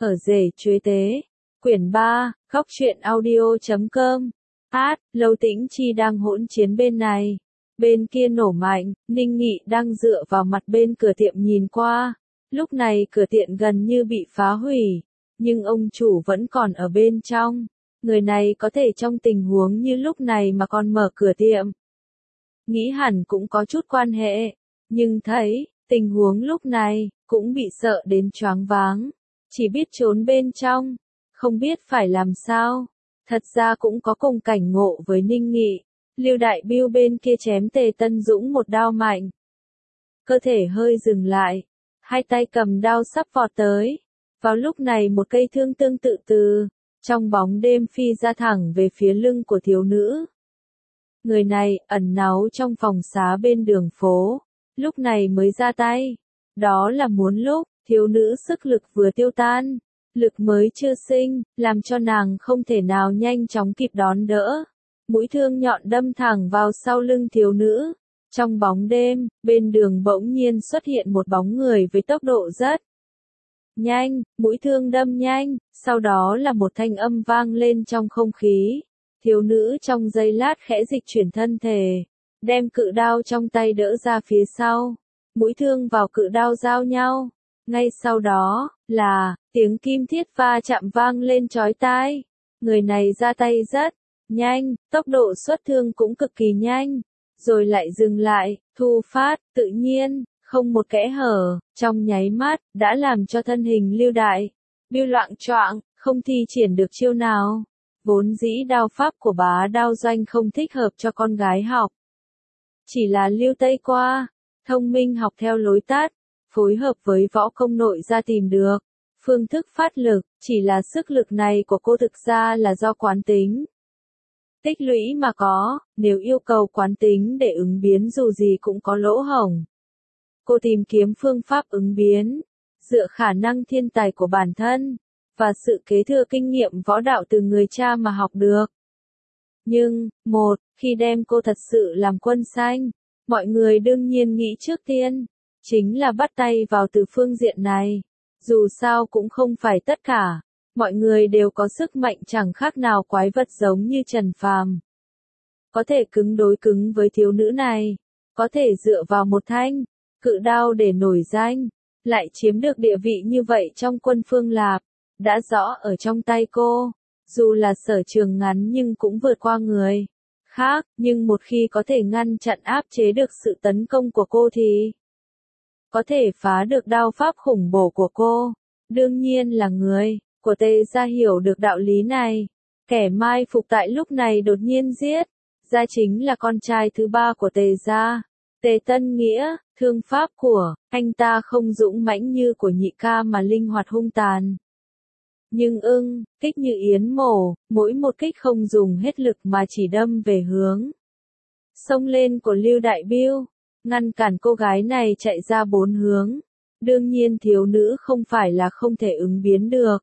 Ở rể chuế tế. Quyển 3, Góc truyện audio.com. Lâu Tĩnh Chi đang hỗn chiến bên này. Bên kia nổ mạnh, Ninh Nghị đang dựa vào mặt bên cửa tiệm nhìn qua. Lúc này cửa tiệm gần như bị phá hủy, nhưng ông chủ vẫn còn ở bên trong. Người này có thể trong tình huống như lúc này mà còn mở cửa tiệm. Nghĩ hẳn cũng có chút quan hệ, nhưng thấy, tình huống lúc này, cũng bị sợ đến choáng váng. Chỉ biết trốn bên trong, không biết phải làm sao. Thật ra cũng có cùng cảnh ngộ với Ninh Nghị. Lưu Đại Biêu bên kia chém Tề Tân Dũng một đao mạnh. Cơ thể hơi dừng lại, hai tay cầm đao sắp vọt tới. Vào lúc này một cây thương tương tự trong bóng đêm phi ra thẳng về phía lưng của thiếu nữ. Người này ẩn náu trong phòng xá bên đường phố, lúc này mới ra tay. Đó là muốn lúc, thiếu nữ sức lực vừa tiêu tan, lực mới chưa sinh, làm cho nàng không thể nào nhanh chóng kịp đón đỡ. Mũi thương nhọn đâm thẳng vào sau lưng thiếu nữ. Trong bóng đêm, bên đường bỗng nhiên xuất hiện một bóng người với tốc độ rất nhanh, mũi thương đâm nhanh, sau đó là một thanh âm vang lên trong không khí. Thiếu nữ trong giây lát khẽ dịch chuyển thân thể, đem cự đao trong tay đỡ ra phía sau. Mũi thương vào cự đao giao nhau. Ngay sau đó, là tiếng kim thiết va chạm vang lên chói tai. Người này ra tay rất nhanh, tốc độ xuất thương cũng cực kỳ nhanh. Rồi lại dừng lại, thu phát, tự nhiên, không một kẽ hở, trong nháy mắt, đã làm cho thân hình Lưu Đại Biêu loạng choạng, không thi triển được chiêu nào. Vốn dĩ đao pháp của Bá Đao Doanh không thích hợp cho con gái học. Chỉ là Lưu Tây qua, thông minh học theo lối tắt, phối hợp với võ công nội ra tìm được phương thức phát lực, chỉ là sức lực này của cô thực ra là do quán tính tích lũy mà có, nếu yêu cầu quán tính để ứng biến dù gì cũng có lỗ hổng. Cô tìm kiếm phương pháp ứng biến, dựa khả năng thiên tài của bản thân, và sự kế thừa kinh nghiệm võ đạo từ người cha mà học được. Nhưng, khi đem cô thật sự làm quân xanh, mọi người đương nhiên nghĩ trước tiên, chính là bắt tay vào từ phương diện này. Dù sao cũng không phải tất cả, mọi người đều có sức mạnh chẳng khác nào quái vật giống như Trần Phàm. Có thể cứng đối cứng với thiếu nữ này, có thể dựa vào một thanh cự đao để nổi danh, lại chiếm được địa vị như vậy trong quân Phương Lạp, đã rõ ở trong tay cô. Dù là sở trường ngắn nhưng cũng vượt qua người khác, nhưng một khi có thể ngăn chặn áp chế được sự tấn công của cô thì có thể phá được đao pháp khủng bổ của cô. Đương nhiên là người của Tề gia hiểu được đạo lý này. Kẻ mai phục tại lúc này đột nhiên giết ra chính là con trai thứ ba của Tề gia, Tề Tân Nghĩa. Thương pháp của anh ta không dũng mãnh như của nhị ca mà linh hoạt hung tàn. Nhưng kích như yến mổ, mỗi một kích không dùng hết lực mà chỉ đâm về hướng xông lên của Lưu Đại Biêu, ngăn cản cô gái này chạy ra bốn hướng. Đương nhiên thiếu nữ không phải là không thể ứng biến được.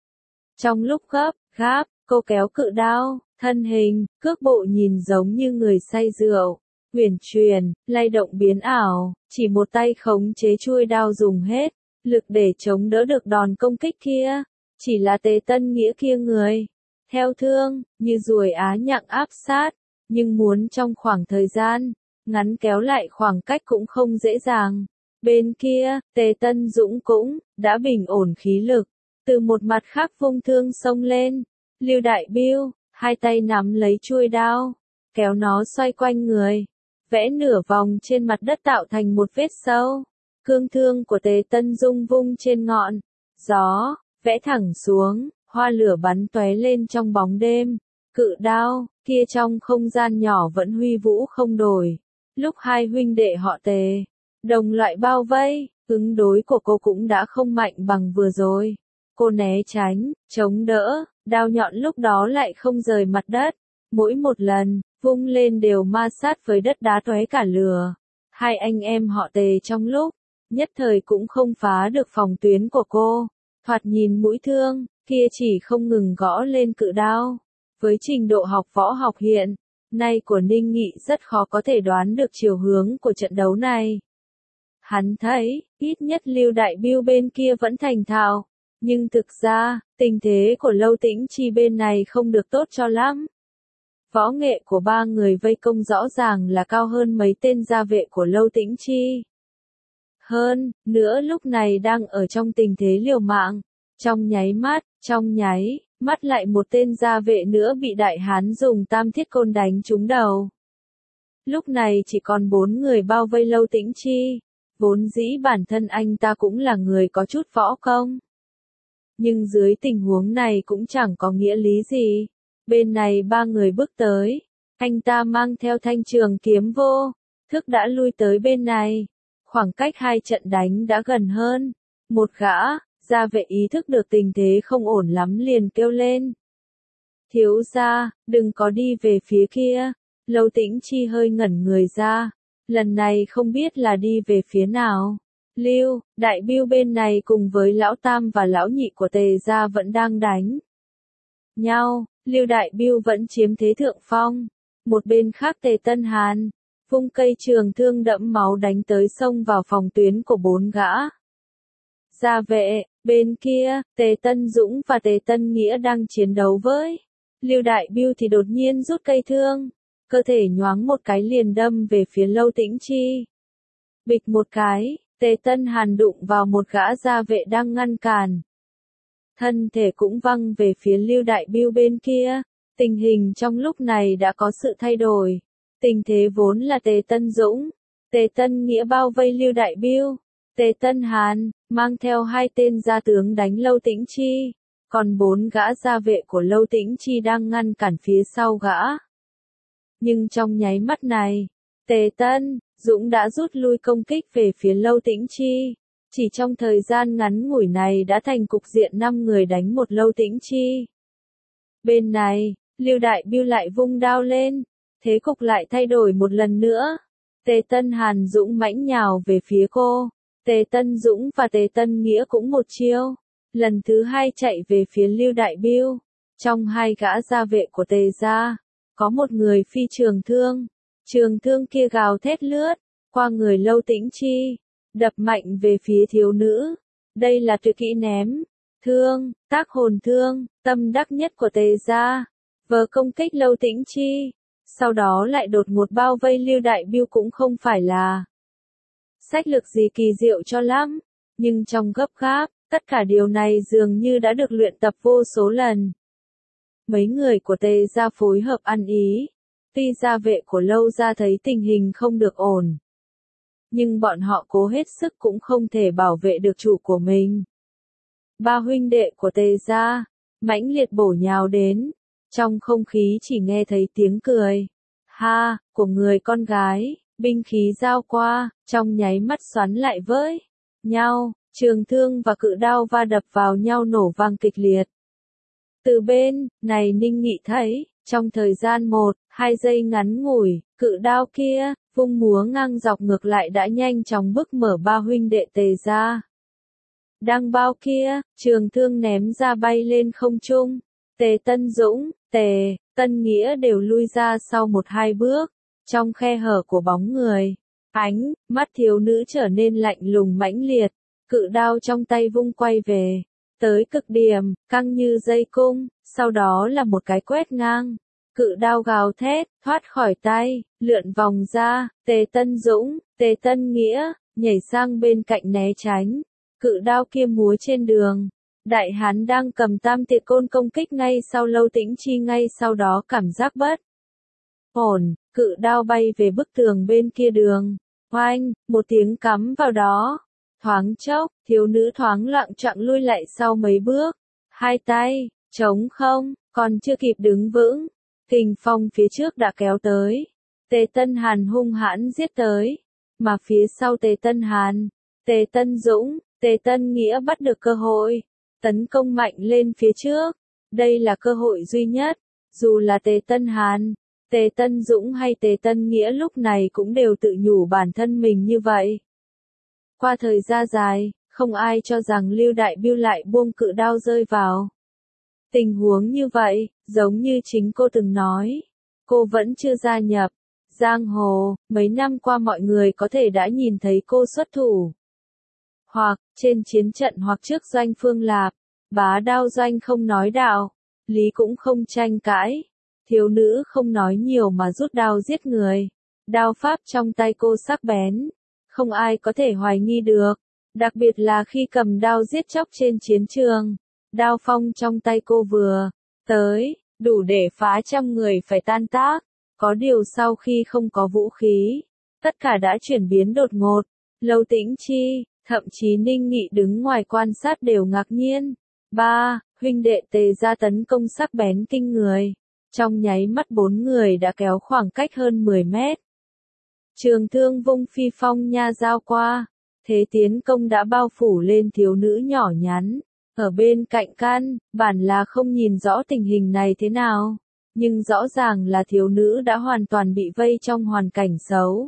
Trong lúc gấp gáp, cô kéo cự đao, thân hình, cước bộ nhìn giống như người say rượu, uyển chuyển, lay động biến ảo, chỉ một tay khống chế chuôi đao dùng hết lực để chống đỡ được đòn công kích kia. Chỉ là Tề Tân Nghĩa kia người theo thương, như ruồi á nhặng áp sát, nhưng muốn trong khoảng thời gian ngắn kéo lại khoảng cách cũng không dễ dàng. Bên kia, Tề Tân Dũng cũng đã bình ổn khí lực, từ một mặt khác vung thương xông lên. Lưu Đại Biêu, hai tay nắm lấy chuôi đao, kéo nó xoay quanh người, vẽ nửa vòng trên mặt đất tạo thành một vết sâu. Cương thương của Tề Tân Dung vung trên ngọn gió, vẽ thẳng xuống, hoa lửa bắn tóe lên trong bóng đêm. Cự đao kia trong không gian nhỏ vẫn huy vũ không đổi. Lúc hai huynh đệ họ Tề đồng loại bao vây, ứng đối của cô cũng đã không mạnh bằng vừa rồi. Cô né tránh, chống đỡ, đao nhọn lúc đó lại không rời mặt đất. Mỗi một lần vung lên đều ma sát với đất đá tóe cả lửa. Hai anh em họ Tề trong lúc nhất thời cũng không phá được phòng tuyến của cô. Thoạt nhìn mũi thương kia chỉ không ngừng gõ lên cự đao. Với trình độ học võ học hiện nay của Ninh Nghị rất khó có thể đoán được chiều hướng của trận đấu này. Hắn thấy, ít nhất Lưu Đại Biêu bên kia vẫn thành thạo, Nhưng thực ra, tình thế của Lâu Tĩnh Chi bên này không được tốt cho lắm. Võ nghệ của ba người vây công rõ ràng là cao hơn mấy tên gia vệ của Lâu Tĩnh Chi. Hơn nữa lúc này đang ở trong tình thế liều mạng. Trong nháy mắt lại một tên gia vệ nữa bị đại hán dùng tam thiết côn đánh trúng đầu. Lúc này chỉ còn 4 người bao vây Lâu Tĩnh Chi. Vốn dĩ bản thân anh ta cũng là người có chút võ công. Nhưng dưới tình huống này cũng chẳng có nghĩa lý gì. Bên này 3 người bước tới. Anh ta mang theo thanh trường kiếm vô thức đã lui tới bên này. Khoảng cách 2 trận đánh đã gần hơn. Một gã gia vệ ý thức được tình thế không ổn lắm liền kêu lên. Thiếu gia, đừng có đi về phía kia. Lâu Tĩnh Chi hơi ngẩn người ra. Lần này không biết là đi về phía nào. Lưu, đại bưu bên này cùng với lão tam và lão nhị của Tề gia vẫn đang đánh nhau. Lưu đại bưu vẫn chiếm thế thượng phong. Một bên khác Tề Tân Hàn vung cây trường thương đẫm máu đánh tới xông vào phòng tuyến của 4 gã gia vệ. Bên kia, Tề Tân Dũng và Tề Tân Nghĩa đang chiến đấu với Lưu đại bưu thì đột nhiên rút cây thương. Cơ thể nhoáng một cái liền đâm về phía Lâu Tĩnh Chi. Bịch một cái, Tề Tân Hàn đụng vào một gã gia vệ đang ngăn cản. Thân thể cũng văng về phía Lưu đại bưu bên kia. Tình hình trong lúc này đã có sự thay đổi. Tình thế vốn là Tề Tân Dũng, Tề Tân Nghĩa bao vây Lưu đại bưu. Tề Tân Hàn mang theo 2 tên gia tướng đánh Lâu Tĩnh Chi. Còn 4 gã gia vệ của Lâu Tĩnh Chi đang ngăn cản phía sau gã. Nhưng trong nháy mắt này, Tề Tân Dũng đã rút lui công kích về phía Lâu Tĩnh Chi. Chỉ trong thời gian ngắn ngủi này đã thành cục diện 5 người đánh một Lâu Tĩnh Chi. Bên này, Lưu đại bưu lại vung đao lên. Thế cục lại thay đổi một lần nữa. Tề Tân Hàn dũng mãnh nhào về phía cô. Tề Tân Dũng và Tề Tân Nghĩa cũng một chiêu. Lần thứ 2 chạy về phía Lưu đại bưu. Trong 2 gã gia vệ của Tề gia, có một người phi trường thương. Trường thương kia gào thét lướt qua người Lâu Tĩnh Chi, đập mạnh về phía thiếu nữ. Đây là tuyệt kỹ ném thương, tác hồn thương, tâm đắc nhất của Tề gia. Vờ công kích Lâu Tĩnh Chi, sau đó lại đột ngột bao vây Lưu đại bưu cũng không phải là sách lược gì kỳ diệu cho lắm. Nhưng trong gấp gáp, tất cả điều này dường như đã được luyện tập vô số lần. Mấy người của Tề gia phối hợp ăn ý. Tuy gia vệ của Lâu gia thấy tình hình không được ổn, nhưng bọn họ cố hết sức cũng không thể bảo vệ được chủ của mình. 3 huynh đệ của Tề gia mãnh liệt bổ nhào đến. Trong không khí chỉ nghe thấy tiếng cười ha của người con gái. Binh khí giao qua, trong nháy mắt xoắn lại với nhau. Trường thương và cự đao va đập vào nhau nổ vang kịch liệt. Từ bên này Ninh Nghị thấy, trong thời gian 1-2 giây ngắn ngủi, cự đao kia vung múa ngang dọc ngược lại đã nhanh chóng bức mở 3 huynh đệ Tề gia. Đang bao kia, trường thương ném ra bay lên không trung. Tề Tân Dũng, Tề Tân Nghĩa đều lui ra sau 1-2 bước. Trong khe hở của bóng người, ánh mắt thiếu nữ trở nên lạnh lùng mãnh liệt. Cự đao trong tay vung quay về tới cực điểm, căng như dây cung, sau đó là một cái quét ngang. Cự đao gào thét, thoát khỏi tay, lượn vòng ra. Tề Tân Dũng, Tề Tân Nghĩa nhảy sang bên cạnh né tránh. Cự đao kia múa trên đường. Đại hán đang cầm tam tiệt côn công kích ngay sau Lâu Tĩnh Chi, ngay sau đó cảm giác bất ổn, cự đao bay về bức tường bên kia đường. Oanh, một tiếng cắm vào đó. Thoáng chốc, thiếu nữ thoáng loạng choạng lui lại sau mấy bước. 2 tay trống không, còn chưa kịp đứng vững, kình phong phía trước đã kéo tới. Tề Tân Hàn hung hãn giết tới, mà phía sau Tề Tân Hàn, Tề Tân Dũng, Tề Tân Nghĩa bắt được cơ hội, tấn công mạnh lên phía trước. Đây là cơ hội duy nhất, dù là Tề Tân Hàn, Tề Tân Dũng hay Tề Tân Nghĩa lúc này cũng đều tự nhủ bản thân mình như vậy. Qua thời gian dài, không ai cho rằng Lưu đại bưu lại buông cự đao rơi vào tình huống như vậy, giống như chính cô từng nói. Cô vẫn chưa gia nhập giang hồ, mấy năm qua mọi người có thể đã nhìn thấy cô xuất thủ. Hoặc trên chiến trận hoặc trước doanh Phương Lạp, Bá đao doanh không nói đạo, lý cũng không tranh cãi. Thiếu nữ không nói nhiều mà rút đao giết người. Đao pháp trong tay cô sắc bén, không ai có thể hoài nghi được. Đặc biệt là khi cầm đao giết chóc trên chiến trường. Đao phong trong tay cô vừa tới, đủ để phá trăm người phải tan tác. Có điều sau khi không có vũ khí, tất cả đã chuyển biến đột ngột. Lâu Tĩnh Chi, thậm chí Ninh Nghị đứng ngoài quan sát đều ngạc nhiên. Ba huynh đệ Tề ra tấn công sắc bén kinh người. Trong nháy mắt 4 người đã kéo khoảng cách hơn 10 mét. Trường thương vung phi phong nha giao qua. Thế tiến công đã bao phủ lên thiếu nữ nhỏ nhắn. Ở bên cạnh căn bản là không nhìn rõ tình hình này thế nào. Nhưng rõ ràng là thiếu nữ đã hoàn toàn bị vây trong hoàn cảnh xấu.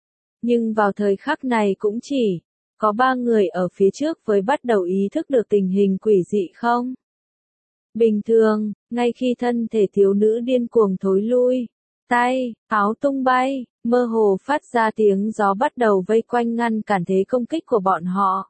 Nhưng vào thời khắc này cũng chỉ có 3 người ở phía trước mới bắt đầu ý thức được tình hình quỷ dị không? Bình thường, ngay khi thân thể thiếu nữ điên cuồng thối lui, tay, áo tung bay, mơ hồ phát ra tiếng gió bắt đầu vây quanh ngăn cản thế công kích của bọn họ.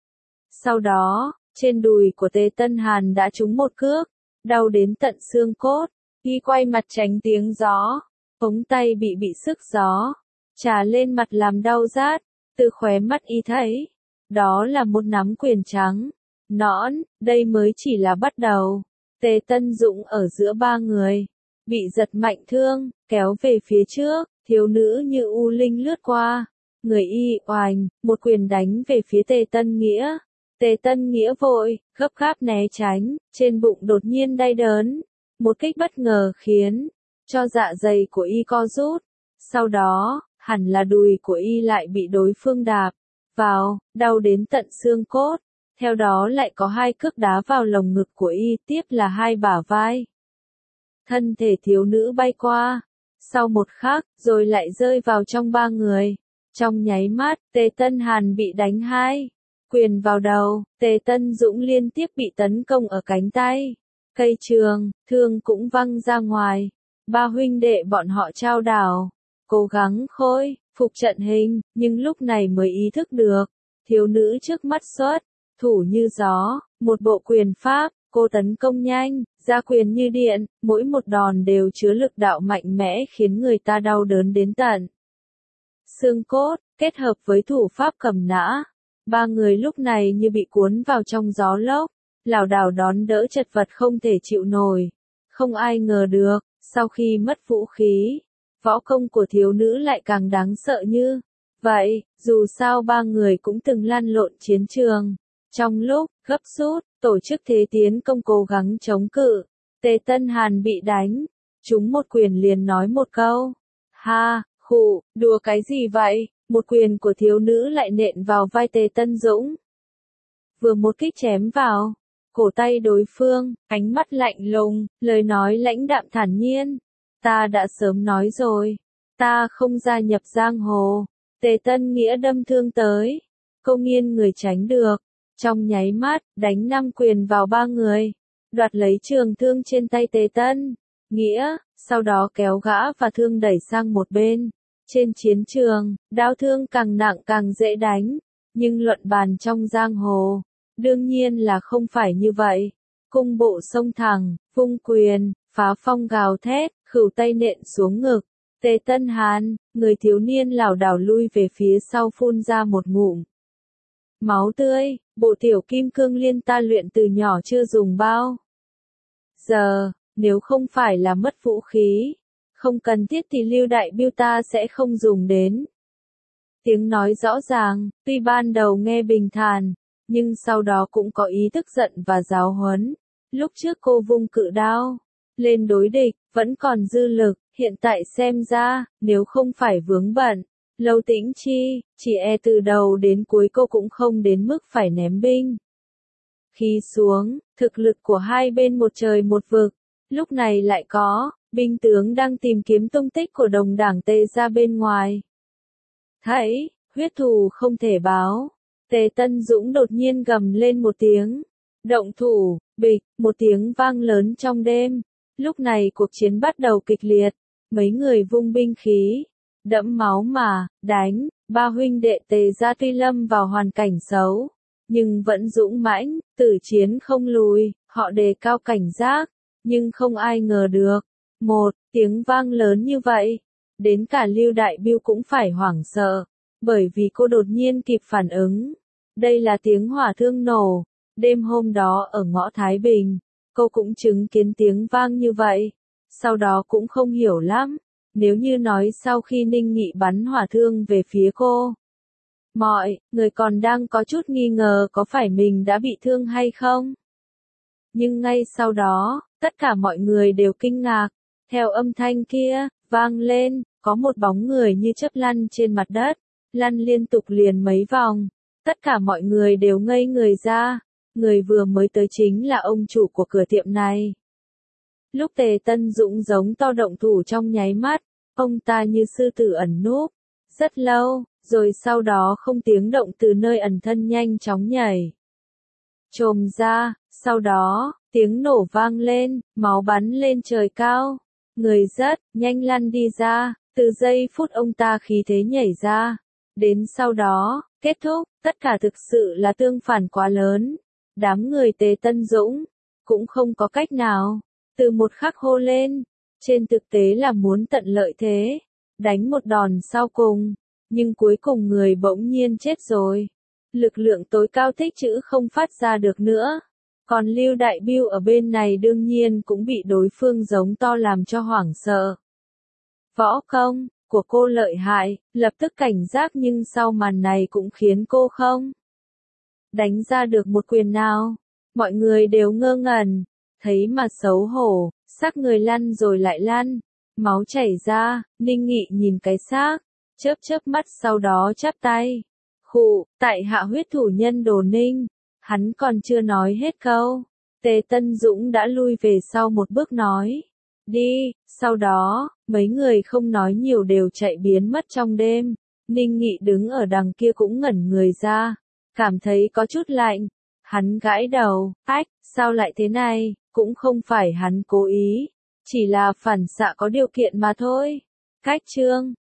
Sau đó, trên đùi của Tề Tân Hàn đã trúng một cước, đau đến tận xương cốt, y quay mặt tránh tiếng gió, ống tay bị sức gió trà lên mặt làm đau rát, từ khóe mắt y thấy, đó là một nắm quyền trắng, nõn, đây mới chỉ là bắt đầu. Tề Tân Dũng ở giữa 3 người, bị giật mạnh thương, kéo về phía trước, thiếu nữ như u linh lướt qua, người y oành, một quyền đánh về phía Tề Tân Nghĩa. Tề Tân Nghĩa vội, gấp gáp né tránh, trên bụng đột nhiên đau đớn, một kích bất ngờ khiến cho dạ dày của y co rút, sau đó, hẳn là đùi của y lại bị đối phương đạp vào, đau đến tận xương cốt. Theo đó lại có 2 cước đá vào lồng ngực của y, tiếp là 2 bả vai. Thân thể thiếu nữ bay qua, sau một khắc, rồi lại rơi vào trong 3 người. Trong nháy mắt, Tề Tân Hàn bị đánh 2 quyền vào đầu, Tề Tân Dũng liên tiếp bị tấn công ở cánh tay. Cây trường, thương cũng văng ra ngoài. 3 huynh đệ bọn họ trao đảo, cố gắng khôi phục trận hình, nhưng lúc này mới ý thức được, thiếu nữ trước mắt xuất thủ như gió, một bộ quyền pháp, cô tấn công nhanh, ra quyền như điện, mỗi một đòn đều chứa lực đạo mạnh mẽ khiến người ta đau đớn đến tận xương cốt, kết hợp với thủ pháp cầm nã. 3 người lúc này như bị cuốn vào trong gió lốc, lảo đảo đón đỡ chật vật không thể chịu nổi. Không ai ngờ được, sau khi mất vũ khí, võ công của thiếu nữ lại càng đáng sợ như vậy. Dù sao 3 người cũng từng lăn lộn chiến trường. Trong lúc gấp rút, tổ chức thế tiến công cố gắng chống cự, Tề Tân Hàn bị đánh, trúng một quyền liền nói một câu. Ha, khụ, đùa cái gì vậy? Một quyền của thiếu nữ lại nện vào vai Tề Tân Dũng. Vừa một kích chém vào cổ tay đối phương, ánh mắt lạnh lùng, lời nói lãnh đạm thản nhiên. Ta đã sớm nói rồi, ta không gia nhập giang hồ. Tề Tân Nghĩa đâm thương tới, cô nghiêng người tránh được. Trong nháy mắt, đánh 5 quyền vào 3 người, đoạt lấy trường thương trên tay Tề Tân Nghĩa, sau đó kéo gã và thương đẩy sang một bên. Trên chiến trường, đao thương càng nặng càng dễ đánh, nhưng luận bàn trong giang hồ, đương nhiên là không phải như vậy. Cung bộ xông thẳng, vung quyền, phá phong gào thét, khửu tay nện xuống ngực. Tề Tân Hàn, người thiếu niên lảo đảo lui về phía sau phun ra một ngụm máu tươi, bộ tiểu kim cương liên ta luyện từ nhỏ chưa dùng bao giờ, nếu không phải là mất vũ khí, không cần thiết thì Lưu Đại Biêu ta sẽ không dùng đến. Tiếng nói rõ ràng, tuy ban đầu nghe bình thản, nhưng sau đó cũng có ý tức giận và giáo huấn. Lúc trước cô vung cự đao lên đối địch, vẫn còn dư lực, hiện tại xem ra, nếu không phải vướng bận, Lâu Tĩnh Chi, chỉ e từ đầu đến cuối cô cũng không đến mức phải ném binh. Khi xuống, thực lực của hai bên một trời một vực, lúc này lại có binh tướng đang tìm kiếm tung tích của đồng đảng Tề ra bên ngoài. Thấy, huyết thù không thể báo, Tề Tân Dũng đột nhiên gầm lên một tiếng. Động thủ, bịch, một tiếng vang lớn trong đêm. Lúc này cuộc chiến bắt đầu kịch liệt, mấy người vung binh khí, đẫm máu mà đánh. Ba huynh đệ Tề gia tuy lâm vào hoàn cảnh xấu, nhưng vẫn dũng mãnh, tử chiến không lùi, họ đề cao cảnh giác, nhưng không ai ngờ được. Một tiếng vang lớn như vậy, đến cả Lưu Đại Bưu cũng phải hoảng sợ, bởi vì cô đột nhiên kịp phản ứng. Đây là tiếng hỏa thương nổ, đêm hôm đó ở ngõ Thái Bình, cô cũng chứng kiến tiếng vang như vậy, sau đó cũng không hiểu lắm, nếu như nói sau khi Ninh Nghị bắn hỏa thương về phía cô. Mọi người còn đang có chút nghi ngờ có phải mình đã bị thương hay không. Nhưng ngay sau đó, tất cả mọi người đều kinh ngạc, theo âm thanh kia, vang lên, có một bóng người như chớp lăn trên mặt đất, lăn liên tục liền mấy vòng. Tất cả mọi người đều ngây người ra, người vừa mới tới chính là ông chủ của cửa tiệm này. Lúc Tề Tân Dũng giống to động thủ trong nháy mắt, ông ta như sư tử ẩn núp, rất lâu, rồi sau đó không tiếng động từ nơi ẩn thân nhanh chóng nhảy. Chồm ra, sau đó, tiếng nổ vang lên, máu bắn lên trời cao. Người rất nhanh lăn đi ra, từ giây phút ông ta khí thế nhảy ra. Đến sau đó, kết thúc, tất cả thực sự là tương phản quá lớn. Đám người Tề Tân Dũng, cũng không có cách nào, từ một khắc hô lên, trên thực tế là muốn tận lợi thế, đánh một đòn sau cùng, nhưng cuối cùng người bỗng nhiên chết rồi. Lực lượng tối cao tích trữ không phát ra được nữa. Còn Lưu Đại Bưu ở bên này đương nhiên cũng bị đối phương giống to làm cho hoảng sợ. Võ công của cô lợi hại, lập tức cảnh giác nhưng sau màn này cũng khiến cô không đánh ra được một quyền nào. Mọi người đều ngơ ngẩn, thấy mà xấu hổ, xác người lăn rồi lại lăn, máu chảy ra, Ninh Nghị nhìn cái xác, chớp chớp mắt sau đó chắp tay. Khụ, tại hạ huyết thủ nhân Đồ Ninh. Hắn còn chưa nói hết câu, Tề Tân Dũng đã lui về sau một bước nói. Đi, sau đó, mấy người không nói nhiều đều chạy biến mất trong đêm. Ninh Nghị đứng ở đằng kia cũng ngẩn người ra, cảm thấy có chút lạnh. Hắn gãi đầu, ách, sao lại thế này, cũng không phải hắn cố ý, chỉ là phản xạ có điều kiện mà thôi. Cách chương